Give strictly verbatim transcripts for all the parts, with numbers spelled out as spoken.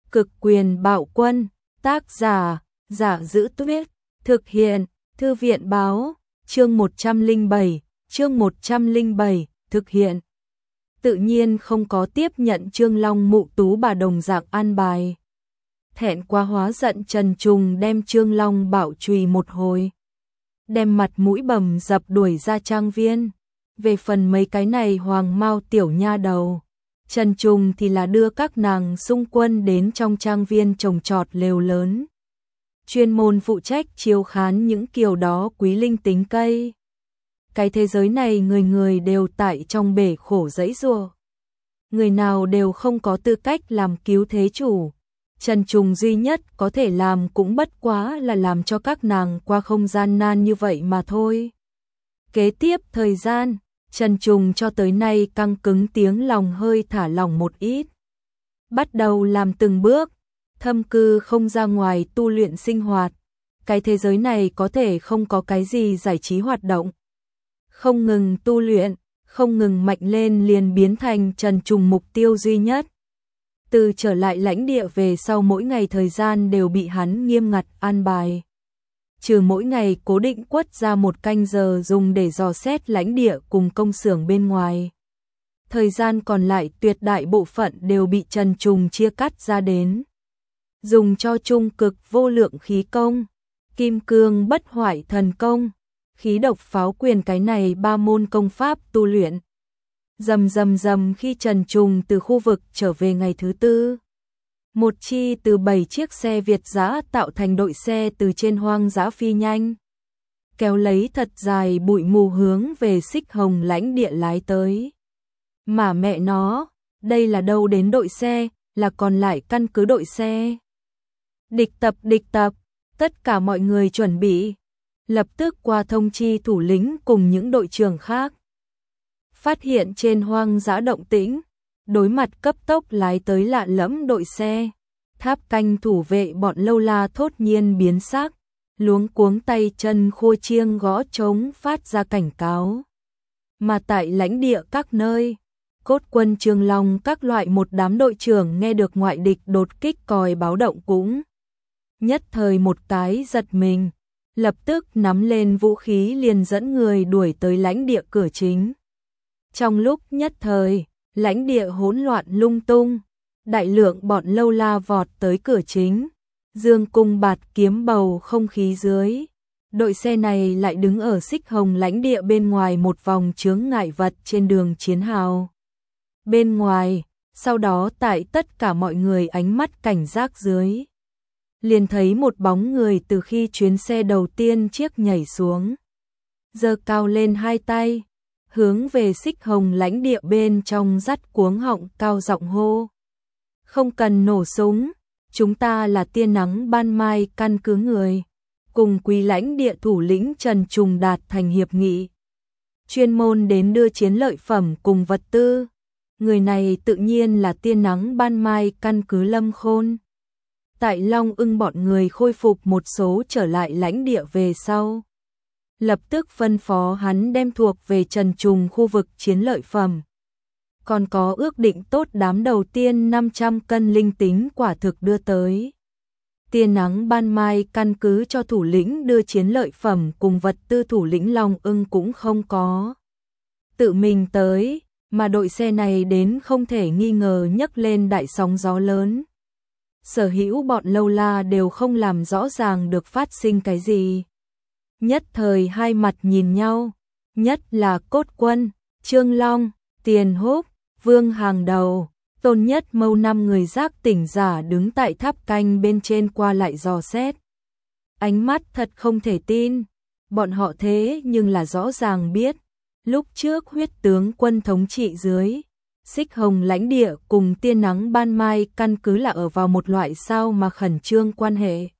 Cực quyền bạo quân, tác giả, Giả Giữ Tuyết, thực hiện, Thư viện báo, chương một trăm lẻ bảy, chương một trăm lẻ bảy, thực hiện. Tự nhiên không có tiếp nhận Trương Long mụ tú bà đồng dạng an bài. Thẹn quá hóa giận Trần Trùng đem Trương Long bảo chùy một hồi. Đem mặt mũi bầm dập đuổi ra trang viên. Về phần mấy cái này hoàng mao tiểu nha đầu, Trần Trùng thì là đưa các nàng xung quân đến trong trang viên trồng trọt lều lớn. Chuyên môn phụ trách chiêu khán những kiều đó quý linh tính cây. Cái thế giới này người người đều tại trong bể khổ giãy giụa. Người nào đều không có tư cách làm cứu thế chủ. Trần Trùng duy nhất có thể làm cũng bất quá là làm cho các nàng qua không gian nan như vậy mà thôi. Kế tiếp thời gian, Trần Trùng cho tới nay căng cứng tiếng lòng hơi thả lỏng một ít. Bắt đầu làm từng bước, thâm cư không ra ngoài tu luyện sinh hoạt. Cái thế giới này có thể không có cái gì giải trí hoạt động. Không ngừng tu luyện, không ngừng mạnh lên liền biến thành Trần Trùng mục tiêu duy nhất. Từ trở lại lãnh địa về sau mỗi ngày thời gian đều bị hắn nghiêm ngặt an bài. Trừ mỗi ngày cố định quất ra một canh giờ dùng để dò xét lãnh địa cùng công xưởng bên ngoài. Thời gian còn lại tuyệt đại bộ phận đều bị Trần Trùng chia cắt ra đến. Dùng cho trung cực vô lượng khí công, kim cương bất hoại thần công, khí độc pháo quyền cái này ba môn công pháp tu luyện. Rầm rầm rầm khi Trần Trùng từ khu vực trở về ngày thứ tư. Một chi từ bảy chiếc xe Việt dã tạo thành đội xe từ trên hoang dã phi nhanh. Kéo lấy thật dài bụi mù hướng về Xích Hồng lãnh địa lái tới. Mà mẹ nó, đây là đâu đến đội xe, là còn lại căn cứ đội xe. Địch tập địch tập, tất cả mọi người chuẩn bị. Lập tức qua thông chi thủ lĩnh cùng những đội trưởng khác. Phát hiện trên hoang dã động tĩnh, đối mặt cấp tốc lái tới lạ lẫm đội xe. Tháp canh thủ vệ bọn lâu la thốt nhiên biến sắc, luống cuống tay chân khua chiêng gõ trống phát ra cảnh cáo. Mà tại lãnh địa các nơi, cốt quân Trương Long các loại một đám đội trưởng nghe được ngoại địch đột kích còi báo động cũng nhất thời một cái giật mình, lập tức nắm lên vũ khí liền dẫn người đuổi tới lãnh địa cửa chính. Trong lúc nhất thời, lãnh địa hỗn loạn lung tung, đại lượng bọn lâu la vọt tới cửa chính, dương cung bạt kiếm bầu không khí dưới. Đội xe này lại đứng ở Xích Hồng lãnh địa bên ngoài một vòng chướng ngại vật trên đường chiến hào. Bên ngoài, sau đó tại tất cả mọi người ánh mắt cảnh giác dưới, liền thấy một bóng người từ khi chuyến xe đầu tiên chiếc nhảy xuống. Giơ cao lên hai tay, hướng về Xích Hồng lãnh địa bên trong dắt cuống họng cao giọng hô. Không cần nổ súng, chúng ta là tia nắng ban mai căn cứ người. Cùng quý lãnh địa thủ lĩnh Trần Trùng đạt thành hiệp nghị. Chuyên môn đến đưa chiến lợi phẩm cùng vật tư. Người này tự nhiên là tia nắng ban mai căn cứ Lâm Khôn. Tại Long Ưng bọn người khôi phục một số trở lại lãnh địa về sau. Lập tức phân phó hắn đem thuộc về Trần Trùng khu vực chiến lợi phẩm. Còn có ước định tốt đám đầu tiên năm trăm cân linh tính quả thực đưa tới. Tia nắng ban mai căn cứ cho thủ lĩnh đưa chiến lợi phẩm cùng vật tư thủ lĩnh Long Ưng cũng không có. Tự mình tới, mà đội xe này đến không thể nghi ngờ nhấc lên đại sóng gió lớn. Sở hữu bọn lâu la đều không làm rõ ràng được phát sinh cái gì. Nhất thời hai mặt nhìn nhau, nhất là cốt quân, Trương Long, Tiền Húc, Vương hàng đầu, Tôn Nhất Mâu năm người giác tỉnh giả đứng tại tháp canh bên trên qua lại dò xét. Ánh mắt thật không thể tin, bọn họ thế nhưng là rõ ràng biết, lúc trước huyết tướng quân thống trị dưới, Xích Hồng lãnh địa cùng tia nắng ban mai căn cứ là ở vào một loại sao mà khẩn trương quan hệ.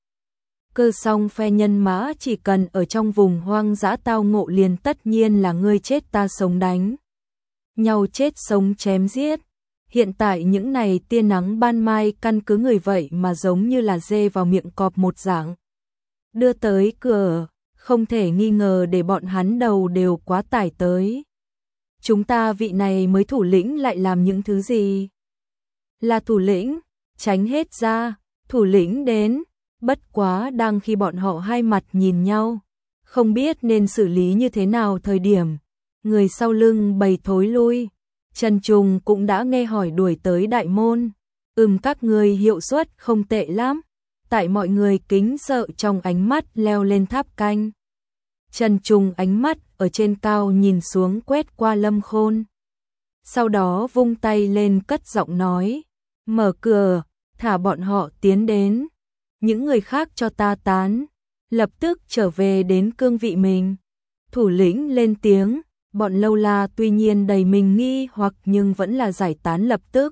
Cơ song phe nhân mã chỉ cần ở trong vùng hoang dã tao ngộ liền tất nhiên là ngươi chết ta sống đánh. Nhau chết sống chém giết. Hiện tại những này tia nắng ban mai căn cứ người vậy mà giống như là dê vào miệng cọp một dạng. Đưa tới cửa, không thể nghi ngờ để bọn hắn đầu đều quá tải tới. Chúng ta vị này mới thủ lĩnh lại làm những thứ gì? Là thủ lĩnh, tránh hết ra, thủ lĩnh đến, bất quá đang khi bọn họ hai mặt nhìn nhau, không biết nên xử lý như thế nào thời điểm, người sau lưng bầy thối lui, Trần Trùng cũng đã nghe hỏi đuổi tới đại môn, ừm các người hiệu suất không tệ lắm, tại mọi người kính sợ trong ánh mắt leo lên tháp canh. Trần Trùng ánh mắt ở trên cao nhìn xuống quét qua Lâm Khôn. Sau đó vung tay lên cất giọng nói, mở cửa, thả bọn họ tiến đến. Những người khác cho ta tán, lập tức trở về đến cương vị mình. Thủ lĩnh lên tiếng, bọn lâu la tuy nhiên đầy mình nghi hoặc nhưng vẫn là giải tán lập tức.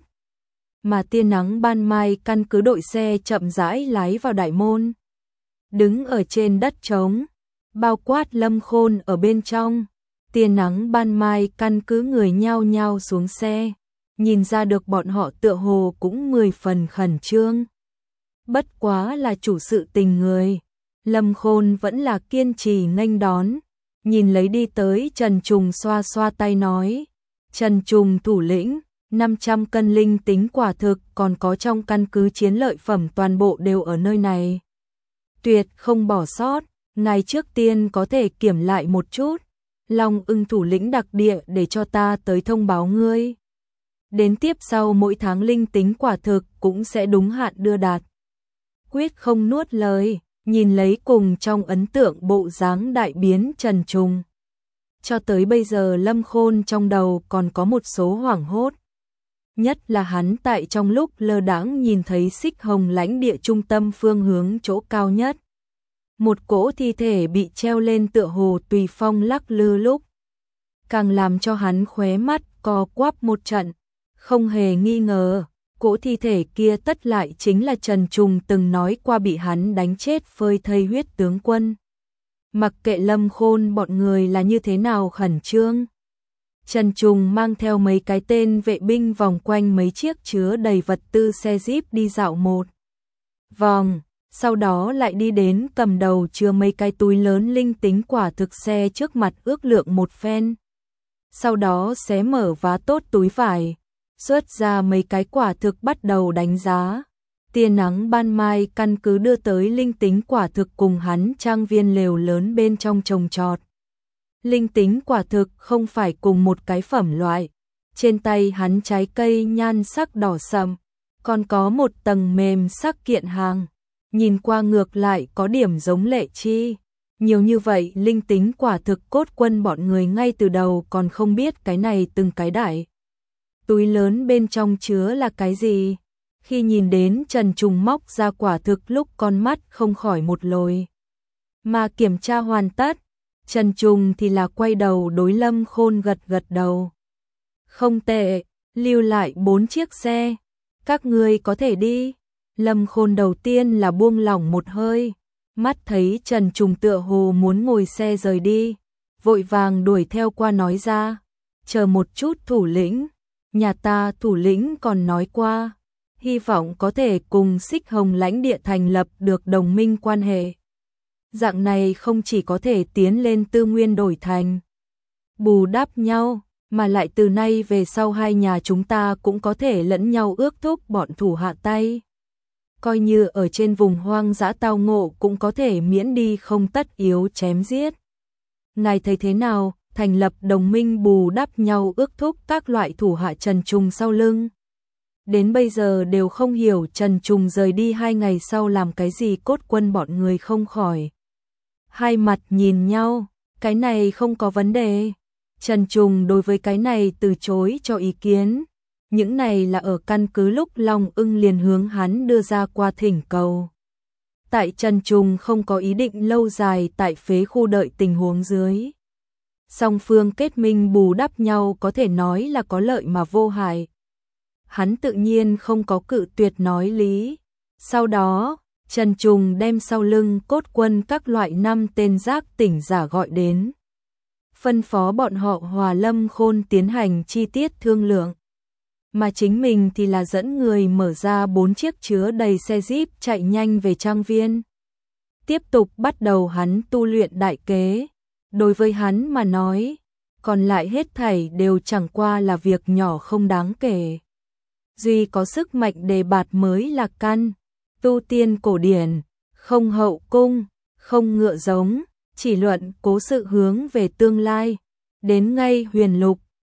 Mà tia nắng ban mai căn cứ đội xe chậm rãi lái vào đại môn. Đứng ở trên đất trống, bao quát Lâm Khôn ở bên trong. Tia nắng ban mai căn cứ người nhao nhao xuống xe, nhìn ra được bọn họ tựa hồ cũng mười phần khẩn trương. Bất quá là chủ sự tình người, Lâm Khôn vẫn là kiên trì nghênh đón, nhìn lấy đi tới Trần Trùng xoa xoa tay nói, Trần Trùng thủ lĩnh, năm trăm cân linh tính quả thực còn có trong căn cứ chiến lợi phẩm toàn bộ đều ở nơi này. Tuyệt không bỏ sót, ngài trước tiên có thể kiểm lại một chút. Long Ưng thủ lĩnh đặc địa để cho ta tới thông báo ngươi. Đến tiếp sau mỗi tháng linh tính quả thực cũng sẽ đúng hạn đưa đạt. Quyết không nuốt lời, nhìn lấy cùng trong ấn tượng bộ dáng đại biến Trần Trùng. Cho tới bây giờ Lâm Khôn trong đầu còn có một số hoảng hốt. Nhất là hắn tại trong lúc lơ đãng nhìn thấy Xích Hồng lãnh địa trung tâm phương hướng chỗ cao nhất. Một cỗ thi thể bị treo lên tựa hồ tùy phong lắc lư lúc. Càng làm cho hắn khóe mắt co quắp một trận. Không hề nghi ngờ, cỗ thi thể kia tất lại chính là Trần Trùng từng nói qua bị hắn đánh chết phơi thây huyết tướng quân. Mặc kệ Lâm Khôn bọn người là như thế nào khẩn trương. Trần Trùng mang theo mấy cái tên vệ binh vòng quanh mấy chiếc chứa đầy vật tư xe jeep đi dạo một vòng. Sau đó lại đi đến cầm đầu chứa mấy cái túi lớn linh tính quả thực xe trước mặt ước lượng một phen. Sau đó xé mở vá tốt túi vải, xuất ra mấy cái quả thực bắt đầu đánh giá. Tia nắng ban mai căn cứ đưa tới linh tính quả thực cùng hắn trang viên lều lớn bên trong trồng trọt. Linh tính quả thực không phải cùng một cái phẩm loại. Trên tay hắn trái cây nhan sắc đỏ sậm, còn có một tầng mềm sắc kiện hàng. Nhìn qua ngược lại có điểm giống Lệ Chi. Nhiều như vậy linh tính quả thực cốt quân bọn người ngay từ đầu còn không biết cái này từng cái đại. Túi lớn bên trong chứa là cái gì? Khi nhìn đến Trần Trùng móc ra quả thực lúc con mắt không khỏi một lồi. Mà kiểm tra hoàn tất, Trần Trùng thì là quay đầu đối Lâm Khôn gật gật đầu. Không tệ, lưu lại bốn chiếc xe. Các ngươi có thể đi. Lâm Khôn đầu tiên là buông lỏng một hơi, mắt thấy Trần Trùng tựa hồ muốn ngồi xe rời đi, vội vàng đuổi theo qua nói ra, chờ một chút thủ lĩnh, nhà ta thủ lĩnh còn nói qua, hy vọng có thể cùng Xích Hồng lãnh địa thành lập được đồng minh quan hệ. Dạng này không chỉ có thể tiến lên tư nguyên đổi thành, bù đắp nhau, mà lại từ nay về sau hai nhà chúng ta cũng có thể lẫn nhau ước thúc bọn thủ hạ tay. Coi như ở trên vùng hoang dã tao ngộ cũng có thể miễn đi không tất yếu chém giết. Ngài thấy thế nào, thành lập đồng minh bù đắp nhau ước thúc các loại thủ hạ Trần Trùng sau lưng. Đến bây giờ đều không hiểu Trần Trùng rời đi hai ngày sau làm cái gì cốt quân bọn người không khỏi. Hai mặt nhìn nhau, cái này không có vấn đề. Trần Trùng đối với cái này từ chối cho ý kiến. Những này là ở căn cứ lúc Long Ưng liền hướng hắn đưa ra qua thỉnh cầu. Tại Trần Trùng không có ý định lâu dài tại phế khu đợi tình huống dưới. Song phương kết minh bù đắp nhau có thể nói là có lợi mà vô hại. Hắn tự nhiên không có cự tuyệt nói lý. Sau đó, Trần Trùng đem sau lưng cốt quân các loại năm tên giác tỉnh giả gọi đến. Phân phó bọn họ hòa Lâm Khôn tiến hành chi tiết thương lượng. Mà chính mình thì là dẫn người mở ra bốn chiếc chứa đầy xe jeep chạy nhanh về trang viên. Tiếp tục bắt đầu hắn tu luyện đại kế. Đối với hắn mà nói, còn lại hết thảy đều chẳng qua là việc nhỏ không đáng kể. duy có sức mạnh đề bạt mới là căn. Tu tiên cổ điển, không hậu cung, không ngựa giống, chỉ luận cố sự hướng về tương lai. Đến ngay huyền lục,